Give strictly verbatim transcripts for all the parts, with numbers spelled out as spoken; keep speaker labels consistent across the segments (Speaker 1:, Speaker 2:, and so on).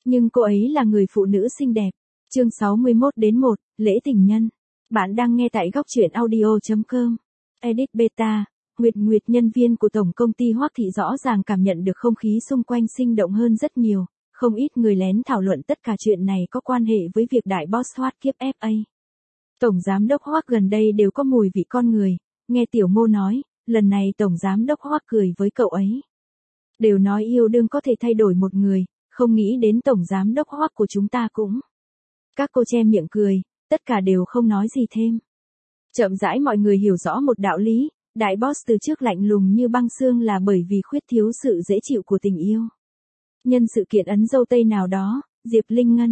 Speaker 1: Nhưng cô ấy là người phụ nữ xinh đẹp. Chương sáu mươi mốt đến một, lễ tình nhân. Bạn đang nghe tại góc truyện audio chấm com. Edit Beta, Nguyệt Nguyệt nhân viên của tổng công ty Hoắc Thị rõ ràng cảm nhận được không khí xung quanh sinh động hơn rất nhiều, không ít người lén thảo luận tất cả chuyện này có quan hệ với việc đại boss thoát kiếp ép a. Tổng giám đốc Hoắc gần đây đều có mùi vị con người, nghe Tiểu Ngô nói, lần này tổng giám đốc Hoắc cười với cậu ấy. Đều nói yêu đương có thể thay đổi một người, không nghĩ đến tổng giám đốc Hoắc của chúng ta cũng. Các cô che miệng cười, tất cả đều không nói gì thêm. Chậm rãi mọi người hiểu rõ một đạo lý, đại boss từ trước lạnh lùng như băng xương là bởi vì khuyết thiếu sự dễ chịu của tình yêu. Nhân sự kiện ấn dâu tây nào đó, Diệp Linh Ngân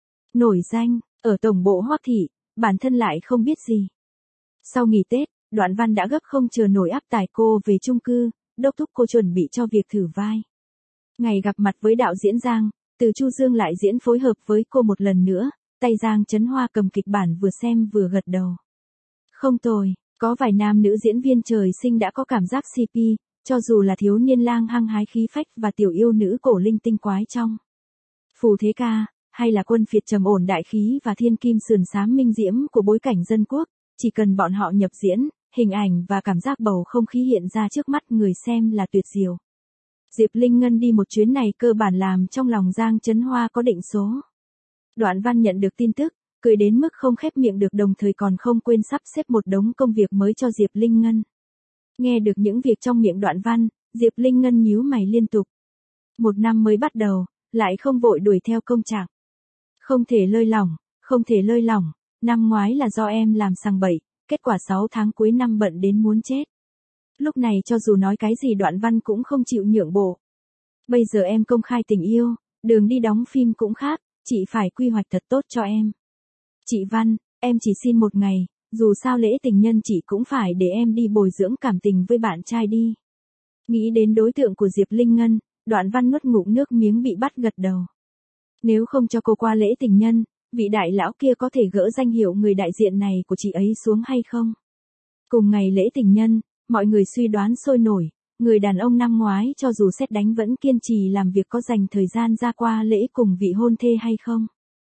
Speaker 1: nổi danh, ở tổng bộ Hoắc Thị, bản thân lại không biết gì. Sau nghỉ Tết, Đoạn Văn đã gấp không chờ nổi áp tải cô về chung cư, đốc thúc cô chuẩn bị cho việc thử vai. Ngày gặp mặt với đạo diễn Giang, Từ Chu Dương lại diễn phối hợp với cô một lần nữa, tay Giang Chấn Hoa cầm kịch bản vừa xem vừa gật đầu. Không tồi, có vài nam nữ diễn viên trời sinh đã có cảm giác xê pê, cho dù là thiếu niên lang hăng hái khí phách và tiểu yêu nữ cổ linh tinh quái trong Phù Thế Ca, hay là Quân Phiệt trầm ổn đại khí và thiên kim sườn xám minh diễm của bối cảnh dân quốc, chỉ cần bọn họ nhập diễn, hình ảnh và cảm giác bầu không khí hiện ra trước mắt người xem là tuyệt diệu. Diệp Linh Ngân đi một chuyến này cơ bản làm trong lòng Giang Chấn Hoa có định số. Đoạn Văn nhận được tin tức, cười đến mức không khép miệng được, đồng thời còn không quên sắp xếp một đống công việc mới cho Diệp Linh Ngân. Nghe được những việc trong miệng Đoạn Văn, Diệp Linh Ngân nhíu mày liên tục. Một năm mới bắt đầu, lại không vội đuổi theo công trạng. Không thể lơi lỏng, không thể lơi lỏng, năm ngoái là do em làm sằng bậy, kết quả sáu tháng cuối năm bận đến muốn chết. Lúc này cho dù nói cái gì Đoạn Văn cũng không chịu nhượng bộ. Bây giờ em công khai tình yêu, đường đi đóng phim cũng khác, chị phải quy hoạch thật tốt cho em. Chị Văn, em chỉ xin một ngày, dù sao lễ tình nhân chị cũng phải để em đi bồi dưỡng cảm tình với bạn trai đi. Nghĩ đến đối tượng của Diệp Linh Ngân, Đoạn Văn nuốt ngụm nước miếng bị bắt gật đầu. Nếu không cho cô qua lễ tình nhân, vị đại lão kia có thể gỡ danh hiệu người đại diện này của chị ấy xuống hay không? Cùng ngày lễ tình nhân, mọi người suy đoán sôi nổi, người đàn ông năm ngoái cho dù sét đánh vẫn kiên trì làm việc có dành thời gian ra qua lễ cùng vị hôn thê hay không?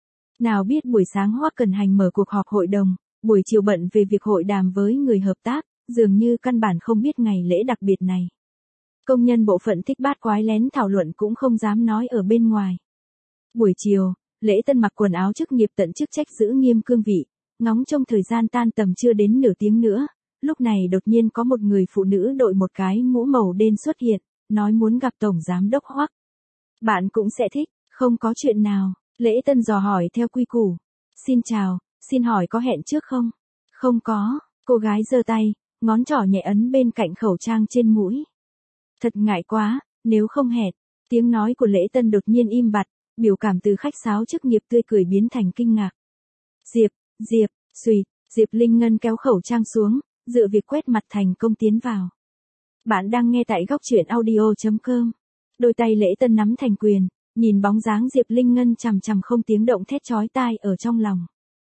Speaker 1: Nào biết buổi sáng Hoắc Cẩn Hành mở cuộc họp hội đồng, buổi chiều bận về việc hội đàm với người hợp tác, dường như căn bản không biết ngày lễ đặc biệt này. Công nhân bộ phận thích bát quái lén thảo luận cũng không dám nói ở bên ngoài. Buổi chiều, lễ tân mặc quần áo chức nghiệp tận chức trách giữ nghiêm cương vị, ngóng trông thời gian tan tầm chưa đến nửa tiếng nữa, lúc này đột nhiên có một người phụ nữ đội một cái mũ màu đen xuất hiện, nói muốn gặp tổng giám đốc Hoắc. Bạn cũng sẽ thích, không có chuyện nào, lễ tân dò hỏi theo quy củ. Xin chào, xin hỏi có hẹn trước không? Không có, cô gái giơ tay, ngón trỏ nhẹ ấn bên cạnh khẩu trang trên mũi. Thật ngại quá, nếu không hẹn, tiếng nói của lễ tân đột nhiên im bặt, biểu cảm từ khách sáo chức nghiệp tươi cười biến thành kinh ngạc. Diệp, Diệp, suýt, Diệp Linh Ngân kéo khẩu trang xuống, dựa việc quét mặt thành công tiến vào. Bạn đang nghe tại góc truyện audio chấm com. Đôi tay lễ tân nắm thành quyền, nhìn bóng dáng Diệp Linh Ngân chằm chằm không tiếng động thét chói tai ở trong lòng.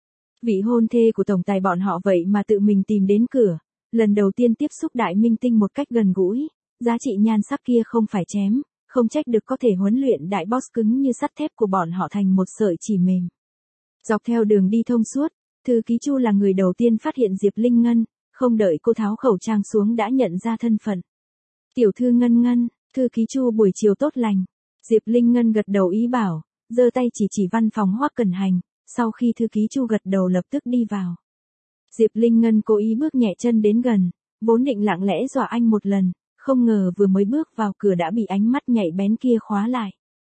Speaker 1: Vị hôn thê của tổng tài bọn họ vậy mà tự mình tìm đến cửa, lần đầu tiên tiếp xúc đại minh tinh một cách gần gũi, giá trị nhan sắc kia không phải chém, không trách được có thể huấn luyện đại boss cứng như sắt thép của bọn họ thành một sợi chỉ mềm. Dọc theo đường đi thông suốt, thư ký Chu là người đầu tiên phát hiện Diệp Linh Ngân, không đợi cô tháo khẩu trang xuống đã nhận ra thân phận. Tiểu thư Ngân Ngân, thư ký Chu buổi chiều tốt lành. Diệp Linh Ngân gật đầu ý bảo, giơ tay chỉ chỉ văn phòng Hoắc Cẩn Hành, sau khi thư ký Chu gật đầu lập tức đi vào. Diệp Linh Ngân cố ý bước nhẹ chân đến gần, vốn định lặng lẽ dọa anh một lần, không ngờ vừa mới bước vào cửa đã bị ánh mắt nhạy bén kia khóa lại.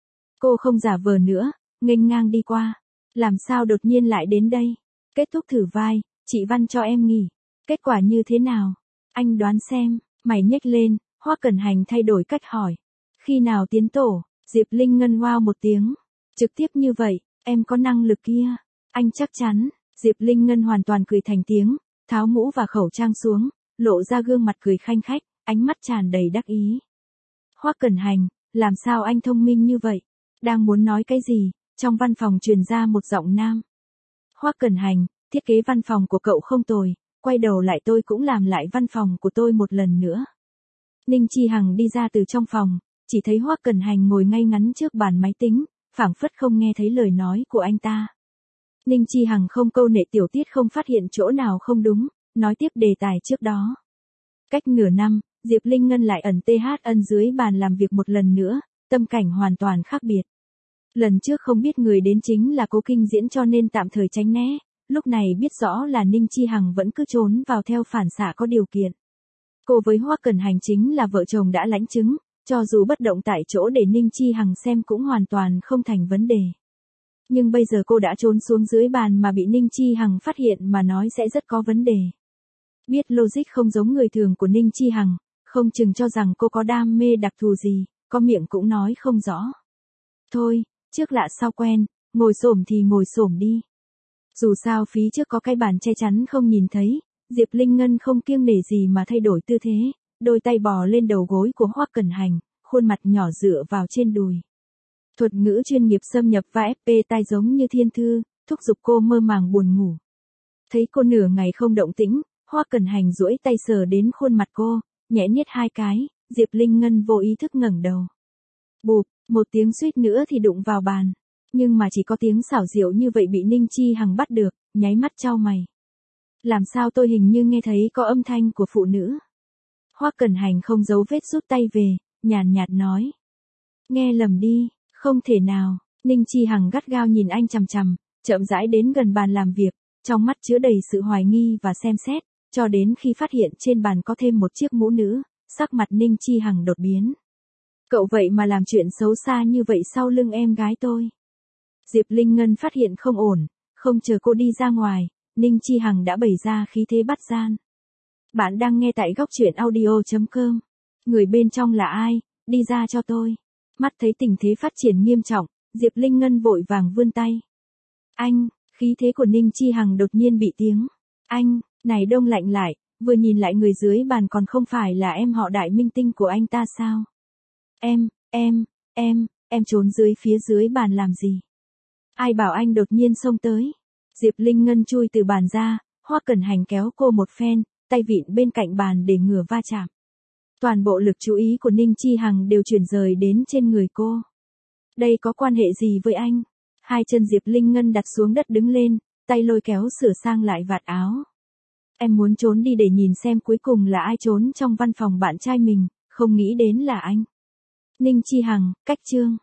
Speaker 1: Cô không giả vờ nữa, nghênh ngang đi qua. Làm sao đột nhiên lại đến đây? Kết thúc thử vai, chị Văn cho em nghỉ. Kết quả như thế nào? Anh đoán xem, mày nhếch lên, Hoắc Cẩn Hành thay đổi cách hỏi. Khi nào tiến tổ? Diệp Linh Ngân wow một tiếng. Trực tiếp như vậy, em có năng lực kia. Anh chắc chắn, Diệp Linh Ngân hoàn toàn cười thành tiếng, tháo mũ và khẩu trang xuống, lộ ra gương mặt cười khanh khách, ánh mắt tràn đầy đắc ý. Hoắc Cẩn Hành, làm sao anh thông minh như vậy? Đang muốn nói cái gì, trong văn phòng truyền ra một giọng nam. Hoắc Cẩn Hành, thiết kế văn phòng của cậu không tồi, quay đầu lại tôi cũng làm lại văn phòng của tôi một lần nữa. Ninh Chi Hằng đi ra từ trong phòng, chỉ thấy Hoắc Cẩn Hành ngồi ngay ngắn trước bàn máy tính, phảng phất không nghe thấy lời nói của anh ta. Ninh Chi Hằng không câu nệ tiểu tiết không phát hiện chỗ nào không đúng, nói tiếp đề tài trước đó. Cách nửa năm, Diệp Linh Ngân lại ẩn tê hát ân dưới bàn làm việc một lần nữa, tâm cảnh hoàn toàn khác biệt. Lần trước không biết người đến chính là Cố Kinh Diễn cho nên tạm thời tránh né, lúc này biết rõ là Ninh Chi Hằng vẫn cứ trốn vào theo phản xạ có điều kiện. Cô với Hoắc Cẩn Hành chính là vợ chồng đã lãnh chứng, cho dù bất động tại chỗ để Ninh Chi Hằng xem cũng hoàn toàn không thành vấn đề. Nhưng bây giờ cô đã trốn xuống dưới bàn mà bị Ninh Chi Hằng phát hiện mà nói sẽ rất có vấn đề. Biết logic không giống người thường của Ninh Chi Hằng, không chừng cho rằng cô có đam mê đặc thù gì, có miệng cũng nói không rõ. Thôi, trước lạ sau quen, ngồi xổm thì ngồi xổm đi. Dù sao phía trước có cái bàn che chắn không nhìn thấy, Diệp Linh Ngân không kiêng nể gì mà thay đổi tư thế, đôi tay bò lên đầu gối của Hoắc Cẩn Hành, khuôn mặt nhỏ dựa vào trên đùi. Thuật ngữ chuyên nghiệp xâm nhập và ép pê tai giống như thiên thư, thúc giục cô mơ màng buồn ngủ. Thấy cô nửa ngày không động tĩnh, Hoắc Cẩn Hành duỗi tay sờ đến khuôn mặt cô, nhẹ nhết hai cái, Diệp Linh Ngân vô ý thức ngẩng đầu. Bụp, một tiếng suýt nữa thì đụng vào bàn. Nhưng mà chỉ có tiếng xảo diệu như vậy bị Ninh Chi Hằng bắt được, nháy mắt chau mày. Làm sao tôi hình như nghe thấy có âm thanh của phụ nữ. Hoắc Cẩn Hành không giấu vết rút tay về, nhàn nhạt nói. Nghe lầm đi, không thể nào. Ninh Chi Hằng gắt gao nhìn anh chằm chằm, chậm rãi đến gần bàn làm việc, trong mắt chứa đầy sự hoài nghi và xem xét, cho đến khi phát hiện trên bàn có thêm một chiếc mũ nữ, sắc mặt Ninh Chi Hằng đột biến. Cậu vậy mà làm chuyện xấu xa như vậy sau lưng em gái tôi. Diệp Linh Ngân phát hiện không ổn, không chờ cô đi ra ngoài, Ninh Chi Hằng đã bày ra khí thế bắt gian. Bạn đang nghe tại góc truyện audio chấm com. Người bên trong là ai, đi ra cho tôi. Mắt thấy tình thế phát triển nghiêm trọng, Diệp Linh Ngân vội vàng vươn tay. Anh, khí thế của Ninh Chi Hằng đột nhiên bị tiếng. Anh, này đông lạnh lại, vừa nhìn lại người dưới bàn còn không phải là em họ đại minh tinh của anh ta sao? Em, em, em, em trốn dưới phía dưới bàn làm gì? Ai bảo anh đột nhiên xông tới? Diệp Linh Ngân chui từ bàn ra, Hoắc Cẩn Hành kéo cô một phen, tay vịn bên cạnh bàn để ngừa va chạm. Toàn bộ lực chú ý của Ninh Chi Hằng đều chuyển rời đến trên người cô. Đây có quan hệ gì với anh? Hai chân Diệp Linh Ngân đặt xuống đất đứng lên, tay lôi kéo sửa sang lại vạt áo. Em muốn trốn đi để nhìn xem cuối cùng là ai trốn trong văn phòng bạn trai mình, không nghĩ đến là anh. Ninh Chi Hằng, cách chương.